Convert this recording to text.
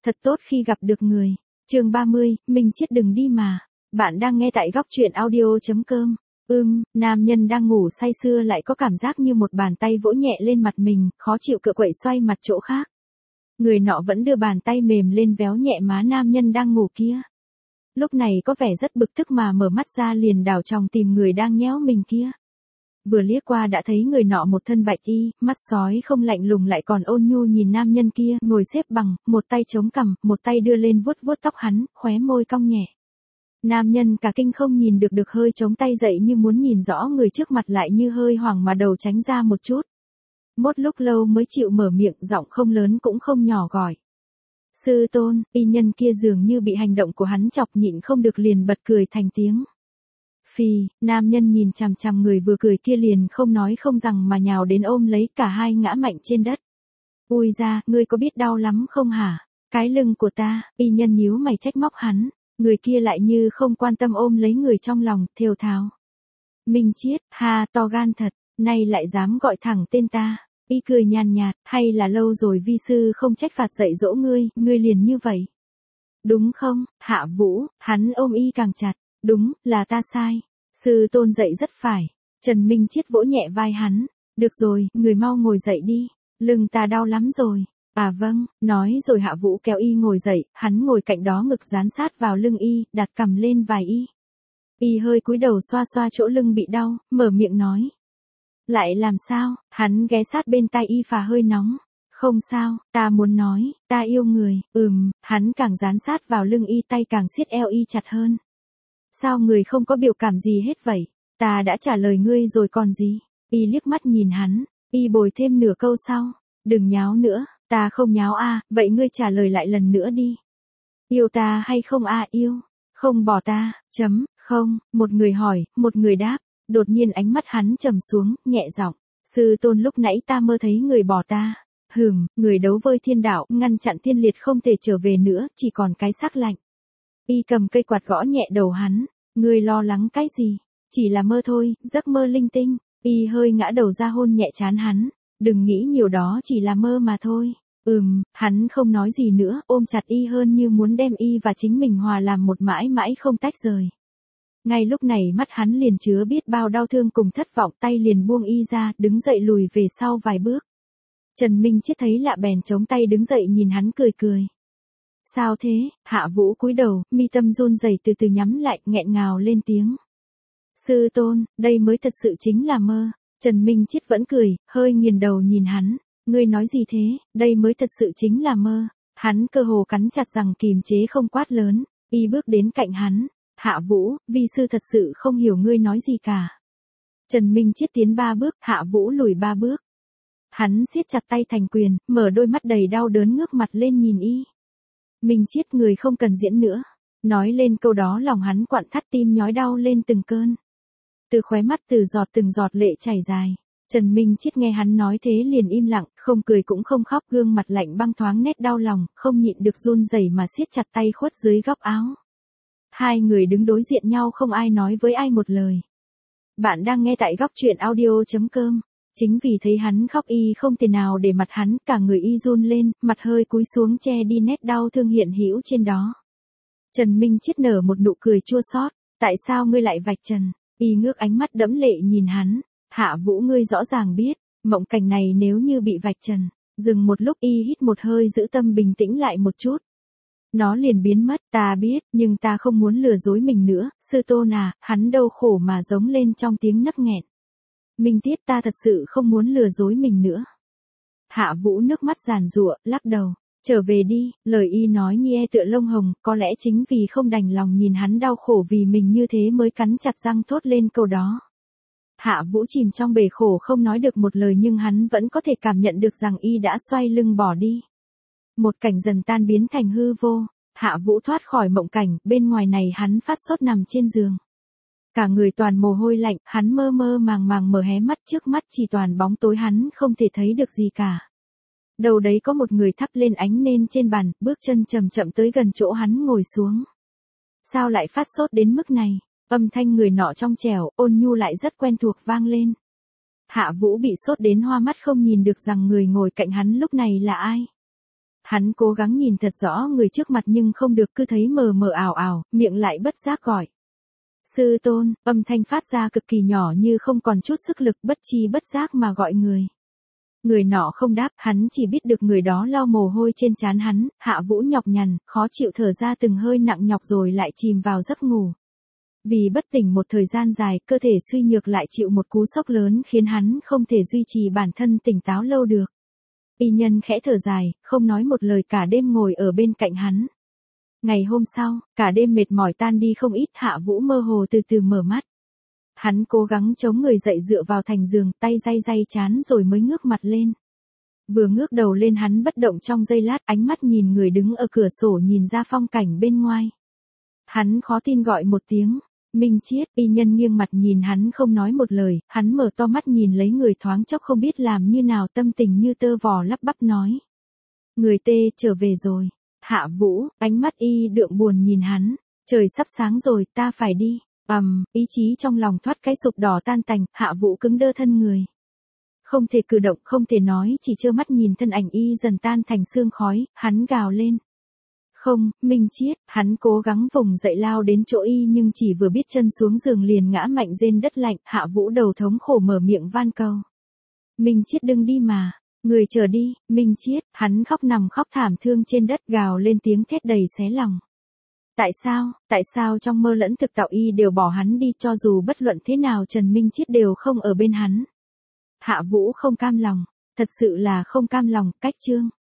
Thật tốt khi gặp được người. Chương 30, Minh Chiết đừng đi mà. Bạn đang nghe tại góc truyện audio.com. Nam nhân đang ngủ say sưa lại có cảm giác như một bàn tay vỗ nhẹ lên mặt mình, khó chịu cựa quậy xoay mặt chỗ khác. Người nọ vẫn đưa bàn tay mềm lên véo nhẹ má nam nhân đang ngủ kia. Lúc này có vẻ rất bực tức mà mở mắt ra liền đảo tròng tìm người đang nhéo mình kia. Vừa liếc qua đã thấy người nọ một thân bạch y, mắt sói không lạnh lùng lại còn ôn nhu nhìn nam nhân kia, ngồi xếp bằng, một tay chống cằm, một tay đưa lên vuốt vuốt tóc hắn, khóe môi cong nhẹ. Nam nhân cả kinh không nhìn được hơi chống tay dậy như muốn nhìn rõ người trước mặt lại như hơi hoảng mà đầu tránh ra một chút. Một lúc lâu mới chịu mở miệng, giọng không lớn cũng không nhỏ gọi. Sư tôn. Y nhân kia dường như bị hành động của hắn chọc nhịn không được liền bật cười thành tiếng. Phì, nam nhân nhìn chằm chằm người vừa cười kia liền không nói không rằng mà nhào đến ôm lấy, cả hai ngã mạnh trên đất. Ui ra, ngươi có biết đau lắm không hả? Cái lưng của ta. Y nhân nhíu mày trách móc hắn, người kia lại như không quan tâm ôm lấy người trong lòng, thều thào. Minh Chiết, ha, to gan thật, nay lại dám gọi thẳng tên ta. Y cười nhàn nhạt, hay là lâu rồi vi sư không trách phạt dạy dỗ ngươi liền như vậy. Đúng không, Hạ Vũ? Hắn ôm Y càng chặt. Đúng, là ta sai. Sư tôn dạy rất phải. Trần Minh Chiết vỗ nhẹ vai hắn. Được rồi, người mau ngồi dậy đi. Lưng ta đau lắm rồi. À vâng, nói rồi Hạ Vũ kéo Y ngồi dậy, hắn ngồi cạnh đó ngực dán sát vào lưng Y, đặt cằm lên vai Y. Y hơi cúi đầu xoa xoa chỗ lưng bị đau, mở miệng nói. Lại làm sao? Hắn ghé sát bên tai Y phà hơi nóng. Không sao, ta muốn nói, ta yêu người. Hắn càng dán sát vào lưng Y, tay càng siết eo Y chặt hơn. Sao người không có biểu cảm gì hết vậy? Ta đã trả lời ngươi rồi còn gì? Y liếc mắt nhìn hắn, Y bồi thêm nửa câu sau. Đừng nháo nữa, ta không nháo à, vậy ngươi trả lời lại lần nữa đi. Yêu ta hay không à? Yêu, không bỏ ta, không, một người hỏi, một người đáp. Đột nhiên ánh mắt hắn trầm xuống, nhẹ giọng. Sư tôn lúc nãy ta mơ thấy người bỏ ta. Người đấu với thiên đạo, ngăn chặn thiên liệt không thể trở về nữa, chỉ còn cái xác lạnh. Y cầm cây quạt gõ nhẹ đầu hắn. Ngươi lo lắng cái gì? Chỉ là mơ thôi, giấc mơ linh tinh. Y hơi ngã đầu ra hôn nhẹ trán hắn. Đừng nghĩ nhiều, đó chỉ là mơ mà thôi. Hắn không nói gì nữa, ôm chặt Y hơn như muốn đem Y và chính mình hòa làm một mãi mãi không tách rời. Ngay lúc này mắt hắn liền chứa biết bao đau thương cùng thất vọng, tay liền buông Y ra, đứng dậy lùi về sau vài bước. Trần Minh Chiết thấy lạ bèn chống tay đứng dậy nhìn hắn cười cười. Sao thế? Hạ Vũ cúi đầu, mi tâm run rẩy từ từ nhắm lại, nghẹn ngào lên tiếng. Sư tôn, đây mới thật sự chính là mơ. Trần Minh Chiết vẫn cười, hơi nghiền đầu nhìn hắn. Ngươi nói gì thế? Đây mới thật sự chính là mơ. Hắn cơ hồ cắn chặt rằng kìm chế không quát lớn. Y bước đến cạnh hắn. Hạ Vũ, vi sư thật sự không hiểu ngươi nói gì cả. Trần Minh Chiết tiến 3 bước, Hạ Vũ lùi 3 bước. Hắn siết chặt tay thành quyền, mở đôi mắt đầy đau đớn ngước mặt lên nhìn Y. Minh Chiết, người không cần diễn nữa. Nói lên câu đó lòng hắn quặn thắt, tim nhói đau lên từng cơn. Từ khóe mắt từng giọt lệ chảy dài. Trần Minh Chiết nghe hắn nói thế liền im lặng, không cười cũng không khóc, gương mặt lạnh băng thoáng nét đau lòng, không nhịn được run rẩy mà siết chặt tay khuất dưới góc áo. Hai người đứng đối diện nhau không ai nói với ai một lời. Bạn đang nghe tại góc truyện audio.com. Chính vì thấy hắn khóc Y không thể nào để mặt hắn, cả người Y run lên, mặt hơi cúi xuống che đi nét đau thương hiện hữu trên đó. Trần Minh Chiết nở một nụ cười chua xót. Tại sao ngươi lại vạch trần? Y ngước ánh mắt đẫm lệ nhìn hắn. Hạ Vũ, ngươi rõ ràng biết, mộng cảnh này nếu như bị vạch trần. Dừng một lúc, Y hít một hơi giữ tâm bình tĩnh lại một chút. Nó liền biến mất, ta biết, nhưng ta không muốn lừa dối mình nữa, sư tôn à. Hắn đau khổ mà giống lên trong tiếng nấc nghẹn. Minh Tiết, ta thật sự không muốn lừa dối mình nữa. Hạ Vũ nước mắt giàn giụa, lắc đầu. Trở về đi, lời Y nói như tựa lông hồng, có lẽ chính vì không đành lòng nhìn hắn đau khổ vì mình như thế mới cắn chặt răng thốt lên câu đó. Hạ Vũ chìm trong bể khổ không nói được một lời, nhưng hắn vẫn có thể cảm nhận được rằng Y đã xoay lưng bỏ đi. Một cảnh dần tan biến thành hư vô. Hạ Vũ thoát khỏi mộng cảnh, bên ngoài này hắn phát sốt nằm trên giường. Cả người toàn mồ hôi lạnh, hắn mơ mơ màng mở hé mắt, trước mắt chỉ toàn bóng tối, hắn không thể thấy được gì cả. Đầu đấy có một người thắp lên ánh nến trên bàn, bước chân chậm chậm tới gần chỗ hắn ngồi xuống. Sao lại phát sốt đến mức này? Âm thanh người nọ trong trẻo, ôn nhu lại rất quen thuộc vang lên. Hạ Vũ bị sốt đến hoa mắt, không nhìn được rằng người ngồi cạnh hắn lúc này là ai. Hắn cố gắng nhìn thật rõ người trước mặt nhưng không được, cứ thấy mờ mờ ảo ảo, miệng lại bất giác gọi. Sư tôn, âm thanh phát ra cực kỳ nhỏ như không còn chút sức lực, bất chi bất giác mà gọi người. Người nọ không đáp, hắn chỉ biết được người đó lau mồ hôi trên trán hắn, Hạ Vũ nhọc nhằn, khó chịu thở ra từng hơi nặng nhọc rồi lại chìm vào giấc ngủ. Vì bất tỉnh một thời gian dài, cơ thể suy nhược lại chịu một cú sốc lớn khiến hắn không thể duy trì bản thân tỉnh táo lâu được. Y nhân khẽ thở dài, không nói một lời cả đêm ngồi ở bên cạnh hắn. Ngày hôm sau, cả đêm mệt mỏi tan đi không ít, Hạ Vũ mơ hồ từ từ mở mắt. Hắn cố gắng chống người dậy dựa vào thành giường, tay day day chán rồi mới ngước mặt lên. Vừa ngước đầu lên hắn bất động trong giây lát, ánh mắt nhìn người đứng ở cửa sổ nhìn ra phong cảnh bên ngoài. Hắn khó tin gọi một tiếng, Minh Chiết. Y nhân nghiêng mặt nhìn hắn không nói một lời, hắn mở to mắt nhìn lấy người thoáng chốc không biết làm như nào, tâm tình như tơ vò lắp bắp nói. Người tê trở về rồi. Hạ Vũ, ánh mắt y đượm buồn nhìn hắn. Trời sắp sáng rồi, ta phải đi. Ý chí trong lòng thoát cái sụp đỏ tan tành, Hạ Vũ cứng đơ thân người. Không thể cử động, không thể nói, chỉ trơ mắt nhìn thân ảnh y dần tan thành sương khói, hắn gào lên. Không, Minh Chiết, hắn cố gắng vùng dậy lao đến chỗ y nhưng chỉ vừa biết chân xuống giường liền ngã mạnh rên đất lạnh, Hạ Vũ đầu thống khổ mở miệng van cầu. Minh Chiết đừng đi mà, người chờ đi, Minh Chiết, hắn khóc nằm khóc thảm thương trên đất gào lên tiếng thét đầy xé lòng. Tại sao trong mơ lẫn thực tạo y đều bỏ hắn đi, cho dù bất luận thế nào Trần Minh Chiết đều không ở bên hắn. Hạ Vũ không cam lòng, thật sự là không cam lòng, cách chương.